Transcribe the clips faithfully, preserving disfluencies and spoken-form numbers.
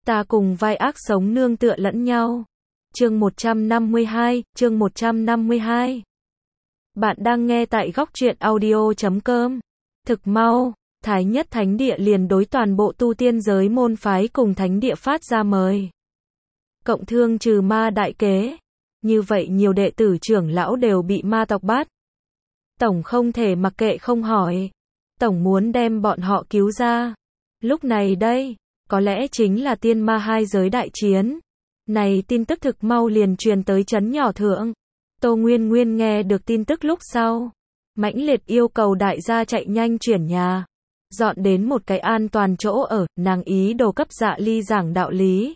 Ta cùng vai ác sống nương tựa lẫn nhau. Chương một trăm năm mươi hai, chương một trăm năm mươi hai. Bạn đang nghe tại góc truyện audio chấm com. Thực mau, Thái Nhất Thánh Địa liền đối toàn bộ tu tiên giới môn phái cùng thánh địa phát ra mời. Cộng thương trừ ma đại kế. Như vậy nhiều đệ tử trưởng lão đều bị ma tộc bắt. Tổng không thể mặc kệ không hỏi. Tổng muốn đem bọn họ cứu ra. Lúc này đây, có lẽ chính là tiên ma hai giới đại chiến. Này tin tức thực mau liền truyền tới trấn nhỏ thượng. Tô Nguyên Nguyên nghe được tin tức lúc sau. Mãnh liệt yêu cầu đại gia chạy nhanh chuyển nhà. Dọn đến một cái an toàn chỗ ở, nàng ý đồ cấp Dạ Ly giảng đạo lý.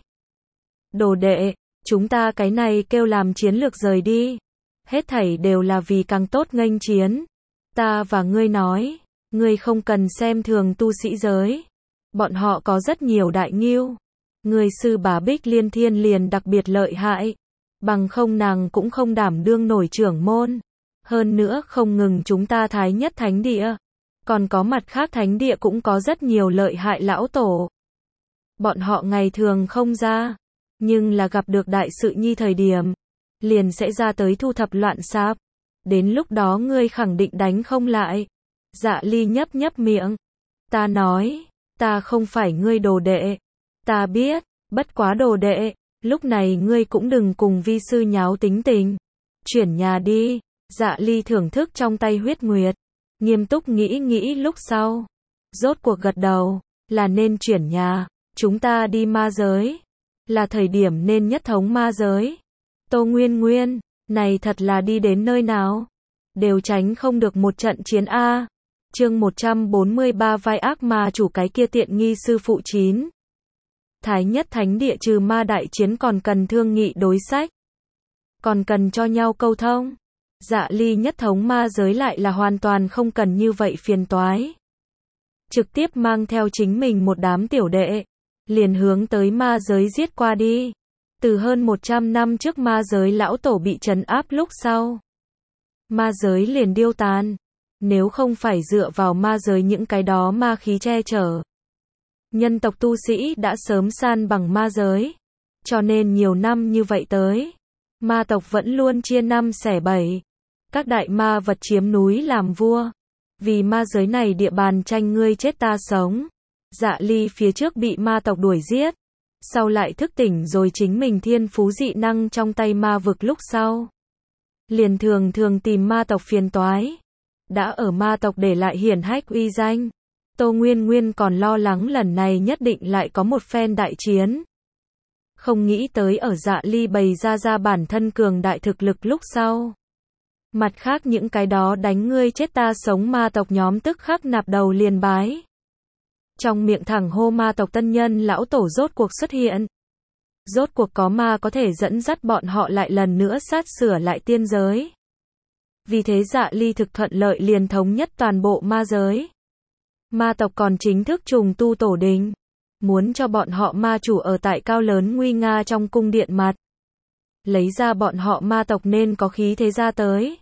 Đồ đệ, chúng ta cái này kêu làm chiến lược rời đi. Hết thảy đều là vì càng tốt nghênh chiến. Ta và ngươi nói, ngươi không cần xem thường tu sĩ giới. Bọn họ có rất nhiều đại nghiêu. Người sư bá Bích Liên Thiên liền đặc biệt lợi hại. Bằng không nàng cũng không đảm đương nổi trưởng môn. Hơn nữa không ngừng chúng ta Thái Nhất Thánh Địa. Còn có mặt khác thánh địa cũng có rất nhiều lợi hại lão tổ. Bọn họ ngày thường không ra. Nhưng là gặp được đại sự nhi thời điểm. Liền sẽ ra tới thu thập loạn sáp. Đến lúc đó ngươi khẳng định đánh không lại. Dạ Ly nhấp nhấp miệng. Ta nói, ta không phải ngươi đồ đệ. Ta biết, bất quá đồ đệ, lúc này ngươi cũng đừng cùng vi sư nháo tính tình. Chuyển nhà đi. Dạ Ly thưởng thức trong tay huyết nguyệt. Nghiêm túc nghĩ nghĩ lúc sau. Rốt cuộc gật đầu, là nên chuyển nhà. Chúng ta đi ma giới. Là thời điểm nên nhất thống ma giới. Tô Nguyên Nguyên, này thật là đi đến nơi nào. Đều tránh không được một trận chiến A. Chương một trăm bốn mươi ba vai ác ma chủ cái kia tiện nghi sư phụ chín. Thái Nhất Thánh Địa trừ ma đại chiến còn cần thương nghị đối sách. Còn cần cho nhau câu thông. Dạ Ly nhất thống ma giới lại là hoàn toàn không cần như vậy phiền toái. Trực tiếp mang theo chính mình một đám tiểu đệ. Liền hướng tới ma giới giết qua đi. Từ hơn một trăm năm trước ma giới lão tổ bị trấn áp lúc sau. Ma giới liền điêu tàn. Nếu không phải dựa vào ma giới những cái đó ma khí che chở. Nhân tộc tu sĩ đã sớm san bằng ma giới. Cho nên nhiều năm như vậy tới. Ma tộc vẫn luôn chia năm xẻ bảy. Các đại ma vật chiếm núi làm vua. Vì ma giới này địa bàn tranh ngươi chết ta sống. Dạ Ly phía trước bị ma tộc đuổi giết. Sau lại thức tỉnh rồi chính mình thiên phú dị năng trong tay ma vực lúc sau. Liền thường thường tìm ma tộc phiền toái. Đã ở ma tộc để lại hiển hách uy danh. Tô Nguyên Nguyên còn lo lắng lần này nhất định lại có một phen đại chiến. Không nghĩ tới ở Dạ Ly bày ra ra bản thân cường đại thực lực lúc sau. Mặt khác những cái đó đánh ngươi chết ta sống ma tộc nhóm tức khắc nạp đầu liền bái. Trong miệng thẳng hô ma tộc tân nhân lão tổ rốt cuộc xuất hiện. Rốt cuộc có ma có thể dẫn dắt bọn họ lại lần nữa sát sửa lại tiên giới. Vì thế Dạ Ly thực thuận lợi liền thống nhất toàn bộ ma giới. Ma tộc còn chính thức trùng tu tổ đình. Muốn cho bọn họ ma chủ ở tại cao lớn nguy nga trong cung điện mặt. Lấy ra bọn họ ma tộc nên có khí thế ra tới.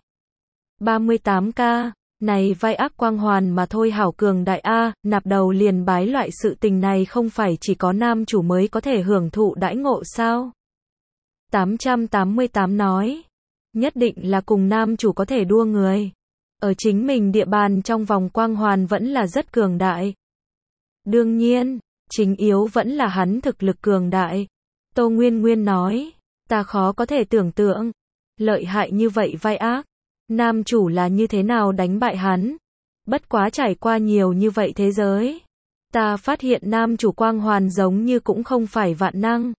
ba mươi tám K, này vai ác quang hoàn mà thôi hảo cường đại A, nạp đầu liền bái loại sự tình này không phải chỉ có nam chủ mới có thể hưởng thụ đãi ngộ sao? tám trăm tám mươi tám nói. Nhất định là cùng nam chủ có thể đua người. Ở chính mình địa bàn trong vòng quang hoàn vẫn là rất cường đại. Đương nhiên, chính yếu vẫn là hắn thực lực cường đại. Tô Nguyên Nguyên nói, ta khó có thể tưởng tượng. Lợi hại như vậy vai ác. Nam chủ là như thế nào đánh bại hắn. Bất quá trải qua nhiều như vậy thế giới. Ta phát hiện nam chủ quang hoàn giống như cũng không phải vạn năng.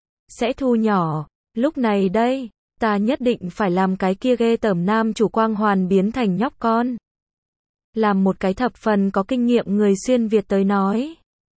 Sẽ thu nhỏ. Lúc này đây. Ta nhất định phải làm cái kia ghê tởm nam chủ quang hoàn biến thành nhóc con. Làm một cái thập phần có kinh nghiệm người xuyên Việt tới nói.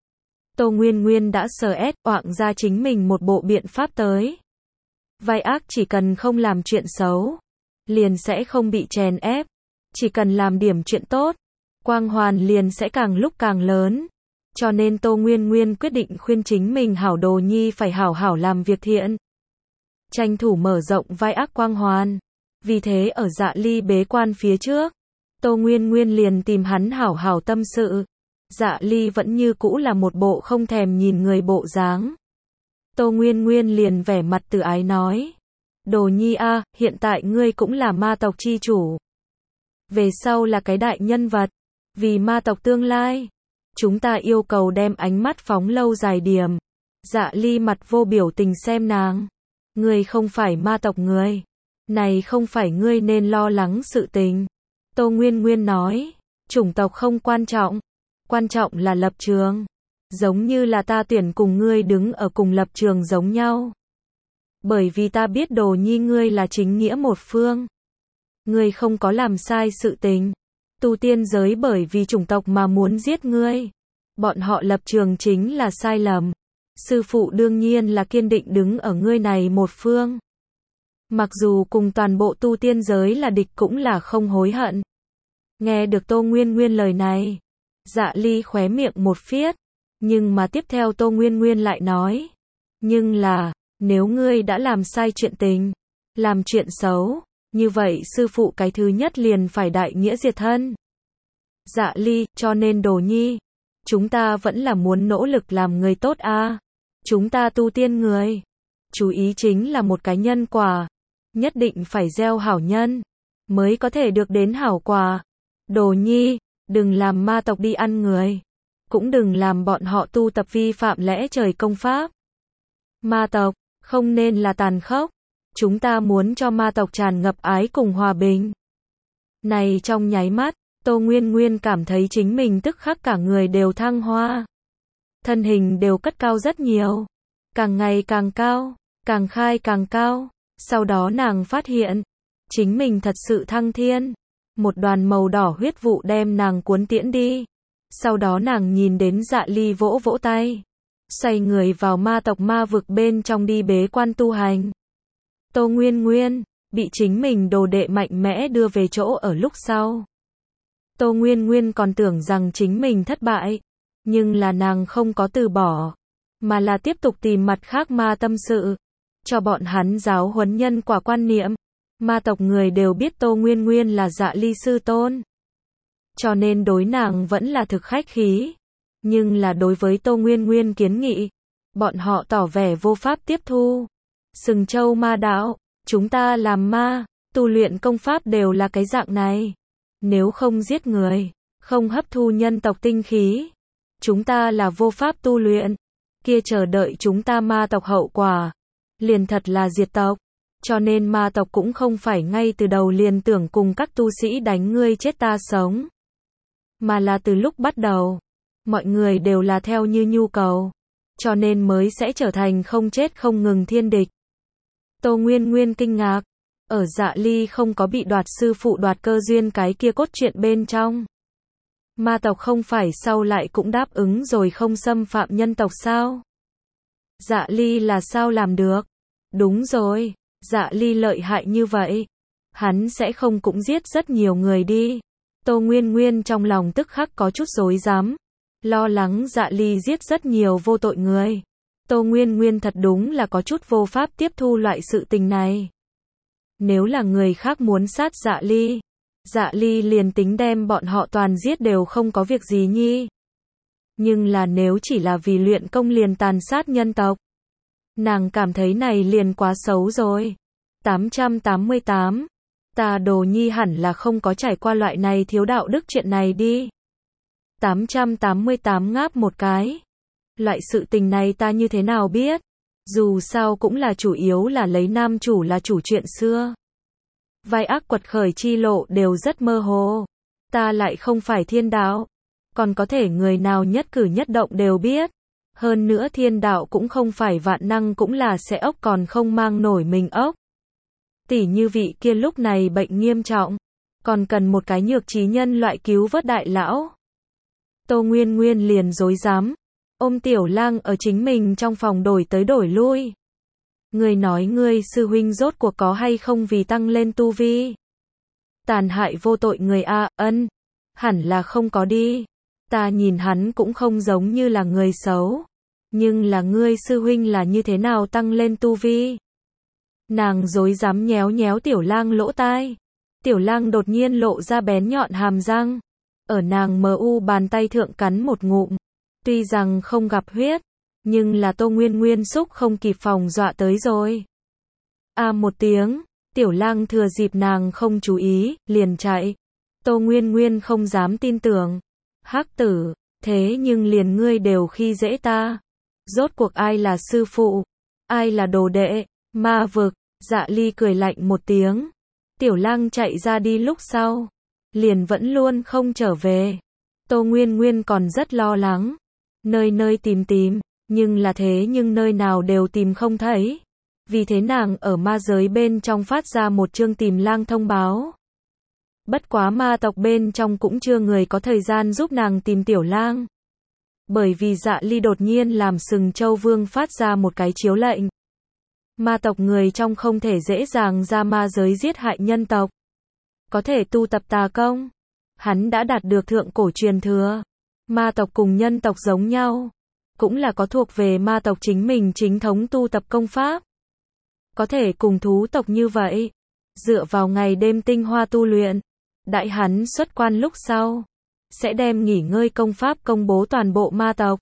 Tô Nguyên Nguyên đã sờ ét oạng ra chính mình một bộ biện pháp tới. Vai ác chỉ cần không làm chuyện xấu. Liền sẽ không bị chèn ép. Chỉ cần làm điểm chuyện tốt. Quang hoàn liền sẽ càng lúc càng lớn. Cho nên Tô Nguyên Nguyên quyết định khuyên chính mình hảo đồ nhi phải hảo hảo làm việc thiện. Tranh thủ mở rộng vai ác quang hoàn. Vì thế ở Dạ Ly bế quan phía trước. Tô Nguyên Nguyên liền tìm hắn hảo hảo tâm sự. Dạ Ly vẫn như cũ là một bộ không thèm nhìn người bộ dáng. Tô Nguyên Nguyên liền vẻ mặt từ ái nói. Đồ nhi a, hiện tại ngươi cũng là ma tộc chi chủ. Về sau là cái đại nhân vật. Vì ma tộc tương lai, chúng ta yêu cầu đem ánh mắt phóng lâu dài điểm. Dạ Ly mặt vô biểu tình xem nàng. Ngươi không phải ma tộc người. Này không phải ngươi nên lo lắng sự tình. Tô Nguyên Nguyên nói. Chủng tộc không quan trọng. Quan trọng là lập trường. Giống như là ta tuyển cùng ngươi đứng ở cùng lập trường giống nhau. Bởi vì ta biết đồ nhi ngươi là chính nghĩa một phương. Ngươi không có làm sai sự tình. Tu tiên giới bởi vì chủng tộc mà muốn giết ngươi. Bọn họ lập trường chính là sai lầm. Sư phụ đương nhiên là kiên định đứng ở ngươi này một phương. Mặc dù cùng toàn bộ tu tiên giới là địch cũng là không hối hận. Nghe được Tô Nguyên Nguyên lời này, Dạ Ly khóe miệng một phiết. Nhưng mà tiếp theo Tô Nguyên Nguyên lại nói. Nhưng là, nếu ngươi đã làm sai chuyện tình, làm chuyện xấu, như vậy sư phụ cái thứ nhất liền phải đại nghĩa diệt thân. Dạ Ly, cho nên đồ nhi, chúng ta vẫn là muốn nỗ lực làm người tốt a. À. Chúng ta tu tiên người, chú ý chính là một cái nhân quả, nhất định phải gieo hảo nhân, mới có thể được đến hảo quả. Đồ nhi, đừng làm ma tộc đi ăn người, cũng đừng làm bọn họ tu tập vi phạm lẽ trời công pháp. Ma tộc, không nên là tàn khốc, chúng ta muốn cho ma tộc tràn ngập ái cùng hòa bình. Này trong nháy mắt, Tô Nguyên Nguyên cảm thấy chính mình tức khắc cả người đều thăng hoa. Thân hình đều cất cao rất nhiều. Càng ngày càng cao, càng khai càng cao. Sau đó nàng phát hiện, chính mình thật sự thăng thiên. Một đoàn màu đỏ huyết vụ đem nàng cuốn tiễn đi. Sau đó nàng nhìn đến Dạ Ly vỗ vỗ tay. Xoay người vào ma tộc ma vực bên trong đi bế quan tu hành. Tô Nguyên Nguyên, bị chính mình đồ đệ mạnh mẽ đưa về chỗ ở lúc sau. Tô Nguyên Nguyên còn tưởng rằng chính mình thất bại. Nhưng là nàng không có từ bỏ. Mà là tiếp tục tìm mặt khác ma tâm sự. Cho bọn hắn giáo huấn nhân quả quan niệm. Ma tộc người đều biết Tô Nguyên Nguyên là Dạ Ly sư tôn. Cho nên đối nàng vẫn là thực khách khí. Nhưng là đối với Tô Nguyên Nguyên kiến nghị, bọn họ tỏ vẻ vô pháp tiếp thu. Sừng châu ma đạo, chúng ta làm ma, tu luyện công pháp đều là cái dạng này. Nếu không giết người, không hấp thu nhân tộc tinh khí, chúng ta là vô pháp tu luyện. Kia chờ đợi chúng ta ma tộc hậu quả, liền thật là diệt tộc. Cho nên ma tộc cũng không phải ngay từ đầu liền tưởng cùng các tu sĩ đánh ngươi chết ta sống. Mà là từ lúc bắt đầu, mọi người đều là theo như nhu cầu. Cho nên mới sẽ trở thành không chết không ngừng thiên địch. Tô Nguyên Nguyên kinh ngạc. Ở Dạ Ly không có bị đoạt sư phụ đoạt cơ duyên cái kia cốt truyện bên trong. Ma tộc không phải sau lại cũng đáp ứng rồi không xâm phạm nhân tộc sao? Dạ Ly là sao làm được? Đúng rồi, Dạ Ly lợi hại như vậy. Hắn sẽ không cũng giết rất nhiều người đi. Tô Nguyên Nguyên trong lòng tức khắc có chút rối rắm. Lo lắng Dạ Ly giết rất nhiều vô tội người. Tô Nguyên Nguyên thật đúng là có chút vô pháp tiếp thu loại sự tình này. Nếu là người khác muốn sát Dạ Ly, Dạ Ly liền tính đem bọn họ toàn giết đều không có việc gì nhi. Nhưng là nếu chỉ là vì luyện công liền tàn sát nhân tộc, nàng cảm thấy này liền quá xấu rồi. tám trăm tám mươi tám. Ta đồ nhi hẳn là không có trải qua loại này thiếu đạo đức chuyện này đi. tám trăm tám mươi tám ngáp một cái. Loại sự tình này ta như thế nào biết? Dù sao cũng là chủ yếu là lấy nam chủ là chủ chuyện xưa. Vai ác quật khởi chi lộ đều rất mơ hồ. Ta lại không phải thiên đạo. Còn có thể người nào nhất cử nhất động đều biết. Hơn nữa thiên đạo cũng không phải vạn năng cũng là sẽ ốc còn không mang nổi mình ốc. Tỉ như vị kia lúc này bệnh nghiêm trọng. Còn cần một cái nhược trí nhân loại cứu vớt đại lão. Tô Nguyên Nguyên liền rối rắm. Ôm Tiểu Lang ở chính mình trong phòng đổi tới đổi lui. Ngươi nói ngươi sư huynh rốt cuộc có hay không vì tăng lên tu vi? Tàn hại vô tội người a, ân. Hẳn là không có đi. Ta nhìn hắn cũng không giống như là người xấu. Nhưng là ngươi sư huynh là như thế nào tăng lên tu vi? Nàng rối rắm nhéo nhéo Tiểu Lang lỗ tai. Tiểu Lang đột nhiên lộ ra bén nhọn hàm răng. Ở nàng mờ u bàn tay thượng cắn một ngụm. Tuy rằng không gặp huyết, Nhưng là Tô Nguyên Nguyên xúc không kịp phòng dọa tới rồi. A à một tiếng, Tiểu Lang thừa dịp nàng không chú ý, liền chạy. Tô Nguyên Nguyên không dám tin tưởng. Hắc tử, thế nhưng liền ngươi đều khi dễ ta. Rốt cuộc ai là sư phụ? Ai là đồ đệ? Ma vực, Dạ Ly cười lạnh một tiếng. Tiểu Lang chạy ra đi lúc sau. Liền vẫn luôn không trở về. Tô Nguyên Nguyên còn rất lo lắng. Nơi nơi tìm tìm, nhưng là thế nhưng nơi nào đều tìm không thấy. Vì thế nàng ở ma giới bên trong phát ra một chương tìm lang thông báo. Bất quá ma tộc bên trong cũng chưa người có thời gian giúp nàng tìm Tiểu Lang. Bởi vì Dạ Ly đột nhiên làm Sừng Châu Vương phát ra một cái chiếu lệnh. Ma tộc người trong không thể dễ dàng ra ma giới giết hại nhân tộc. Có thể tu tập tà công. Hắn đã đạt được thượng cổ truyền thừa. Ma tộc cùng nhân tộc giống nhau. Cũng là có thuộc về ma tộc chính mình chính thống tu tập công pháp. Có thể cùng thú tộc như vậy. Dựa vào ngày đêm tinh hoa tu luyện. Đại hắn xuất quan lúc sau. Sẽ đem nghỉ ngơi công pháp công bố toàn bộ ma tộc.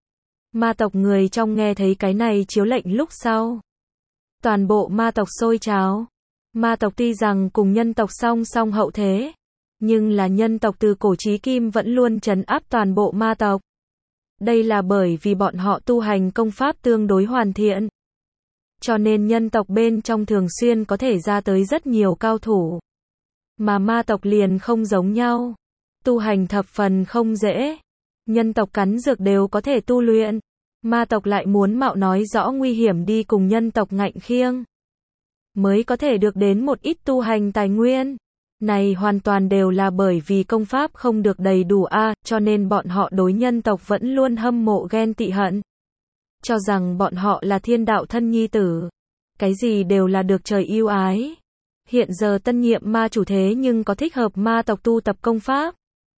Ma tộc người trong nghe thấy cái này chiếu lệnh lúc sau. Toàn bộ ma tộc sôi trào. Ma tộc tuy rằng cùng nhân tộc song song hậu thế. Nhưng là nhân tộc từ cổ chí kim vẫn luôn trấn áp toàn bộ ma tộc. Đây là bởi vì bọn họ tu hành công pháp tương đối hoàn thiện. Cho nên nhân tộc bên trong thường xuyên có thể ra tới rất nhiều cao thủ. Mà ma tộc liền không giống nhau. Tu hành thập phần không dễ. Nhân tộc cắn dược đều có thể tu luyện. Ma tộc lại muốn mạo nói rõ nguy hiểm đi cùng nhân tộc ngạnh khiêng. Mới có thể được đến một ít tu hành tài nguyên. Này hoàn toàn đều là bởi vì công pháp không được đầy đủ a, à, cho nên bọn họ đối nhân tộc vẫn luôn hâm mộ ghen tị hận. Cho rằng bọn họ là thiên đạo thân nhi tử. Cái gì đều là được trời yêu ái. Hiện giờ tân nhiệm ma chủ thế nhưng có thích hợp ma tộc tu tập công pháp.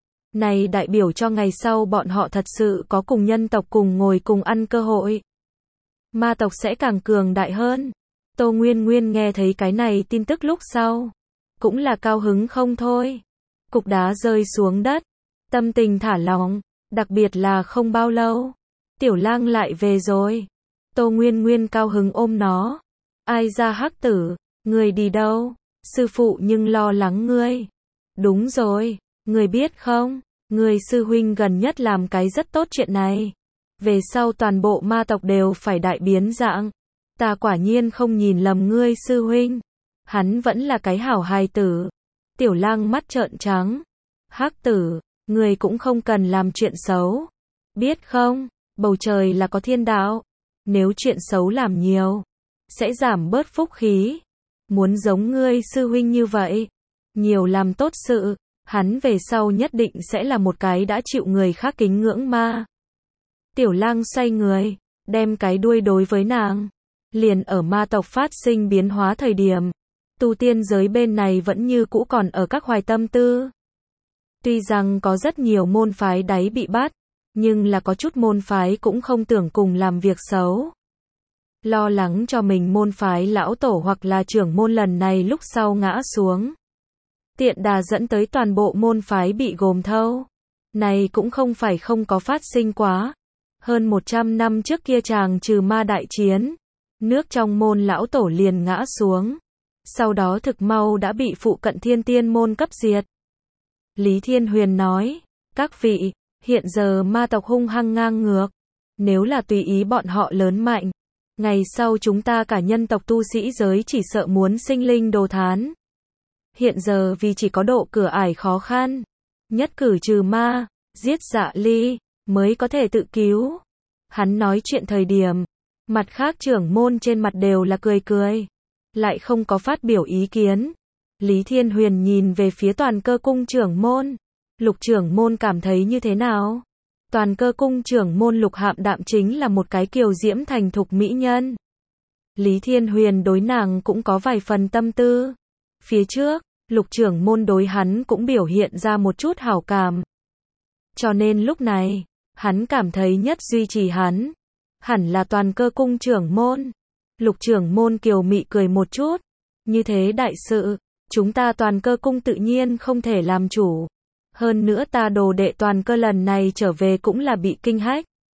Này đại biểu cho ngày sau bọn họ thật sự có cùng nhân tộc cùng ngồi cùng ăn cơ hội. Ma tộc sẽ càng cường đại hơn. Tô Nguyên Nguyên nghe thấy cái này tin tức lúc sau. Cũng là cao hứng không thôi. Cục đá rơi xuống đất. Tâm tình thả lỏng. Đặc biệt là không bao lâu. Tiểu Lang lại về rồi. Tô Nguyên Nguyên cao hứng ôm nó. Ai ra hắc tử. Người đi đâu? Sư phụ nhưng lo lắng ngươi. Đúng rồi. Người biết không? Người sư huynh gần nhất làm cái rất tốt chuyện này. Về sau toàn bộ ma tộc đều phải đại biến dạng. Ta quả nhiên không nhìn lầm ngươi sư huynh. Hắn vẫn là cái hảo hài tử. Tiểu Lang mắt trợn trắng. Hắc tử, người cũng không cần làm chuyện xấu. Biết không, bầu trời là có thiên đạo. Nếu chuyện xấu làm nhiều, sẽ giảm bớt phúc khí. Muốn giống ngươi sư huynh như vậy, nhiều làm tốt sự, hắn về sau nhất định sẽ là một cái đã chịu người khác kính ngưỡng ma. Tiểu Lang xoay người, đem cái đuôi đối với nàng. Liền ở ma tộc phát sinh biến hóa thời điểm. Tu tiên giới bên này vẫn như cũ còn ở các hoài tâm tư. Tuy rằng có rất nhiều môn phái đáy bị bắt, nhưng là có chút môn phái cũng không tưởng cùng làm việc xấu. Lo lắng cho mình môn phái lão tổ hoặc là trưởng môn lần này lúc sau ngã xuống. Tiện đà dẫn tới toàn bộ môn phái bị gồm thâu. Này cũng không phải không có phát sinh quá. Hơn một trăm năm trước kia chàng trừ ma đại chiến. Nước trong môn lão tổ liền ngã xuống. Sau đó thực mau đã bị phụ cận thiên tiên môn cấp diệt. Lý Thiên Huyền nói, các vị, hiện giờ ma tộc hung hăng ngang ngược. Nếu là tùy ý bọn họ lớn mạnh, ngày sau chúng ta cả nhân tộc tu sĩ giới chỉ sợ muốn sinh linh đồ thán. Hiện giờ vì chỉ có độ cửa ải khó khăn, nhất cử trừ ma, giết Dạ Ly, mới có thể tự cứu. Hắn nói chuyện thời điểm, mặt khác trưởng môn trên mặt đều là cười cười, lại không có phát biểu ý kiến. Lý Thiên Huyền nhìn về phía toàn cơ cung trưởng môn. Lục trưởng môn cảm thấy như thế nào? Toàn cơ cung trưởng môn Lục Hạm Đạm chính là một cái kiều diễm thành thục mỹ nhân. Lý Thiên Huyền đối nàng cũng có vài phần tâm tư. Phía trước, Lục trưởng môn đối hắn cũng biểu hiện ra một chút hảo cảm. Cho nên lúc này, hắn cảm thấy nhất duy trì hắn. Hẳn là toàn cơ cung trưởng môn. Lục trưởng môn kiều mị cười một chút. Như thế đại sự, chúng ta toàn cơ cung tự nhiên không thể làm chủ. Hơn nữa ta đồ đệ toàn cơ lần này trở về cũng là bị kinh hách.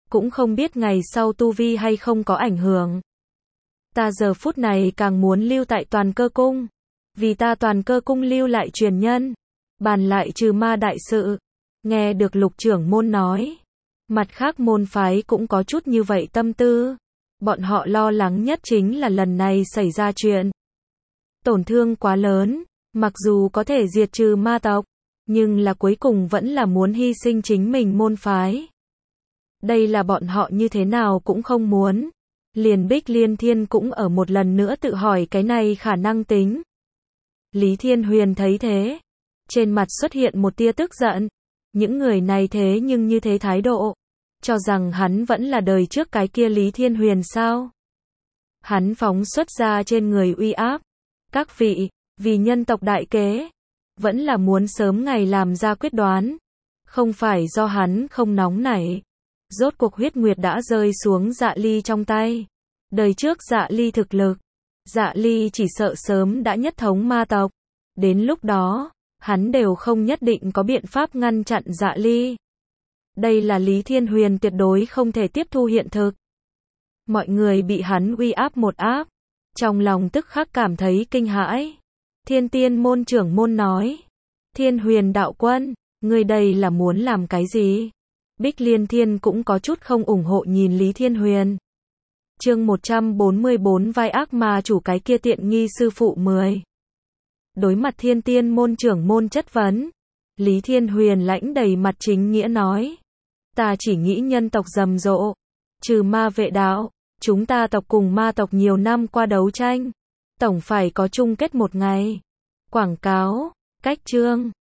cũng không biết ngày sau tu vi hay không có ảnh hưởng. Ta giờ phút này càng muốn lưu tại Toàn Cơ Cung, vì ta Toàn Cơ Cung lưu lại truyền nhân, bàn lại trừ ma đại sự. Nghe được Lục trưởng môn nói, mặt khác môn phái cũng có chút như vậy tâm tư. Bọn họ lo lắng nhất chính là lần này xảy ra chuyện. Tổn thương quá lớn, mặc dù có thể diệt trừ ma tộc, nhưng là cuối cùng vẫn là muốn hy sinh chính mình môn phái. Đây là bọn họ như thế nào cũng không muốn. Liền Bích Liên Thiên cũng ở một lần nữa tự hỏi cái này khả năng tính. Lý Thiên Huyền thấy thế, trên mặt xuất hiện một tia tức giận. Những người này thế nhưng như thế thái độ, cho rằng hắn vẫn là đời trước cái kia Lý Thiên Huyền sao? Hắn phóng xuất ra trên người uy áp. Các vị, vì nhân tộc đại kế, vẫn là muốn sớm ngày làm ra quyết đoán. Không phải do hắn không nóng nảy. Rốt cuộc huyết nguyệt đã rơi xuống Dạ Ly trong tay. Đời trước Dạ Ly thực lực, Dạ Ly chỉ sợ sớm đã nhất thống ma tộc. Đến lúc đó, hắn đều không nhất định có biện pháp ngăn chặn Dạ Ly. Đây là Lý Thiên Huyền tuyệt đối không thể tiếp thu hiện thực. Mọi người bị hắn uy áp một áp, trong lòng tức khắc cảm thấy kinh hãi. Thiên Tiên môn trưởng môn nói, Thiên Huyền đạo quân, người đây là muốn làm cái gì? Bích Liên Thiên cũng có chút không ủng hộ nhìn Lý Thiên Huyền. Chương một trăm bốn mươi bốn vai ác ma chủ cái kia tiện nghi sư phụ mười. Đối mặt Thiên Tiên môn trưởng môn chất vấn, Lý Thiên Huyền lãnh đầy mặt chính nghĩa nói, ta chỉ nghĩ nhân tộc rầm rộ, trừ ma vệ đạo, chúng ta tộc cùng ma tộc nhiều năm qua đấu tranh, tổng phải có chung kết một ngày. Quảng cáo, cách chương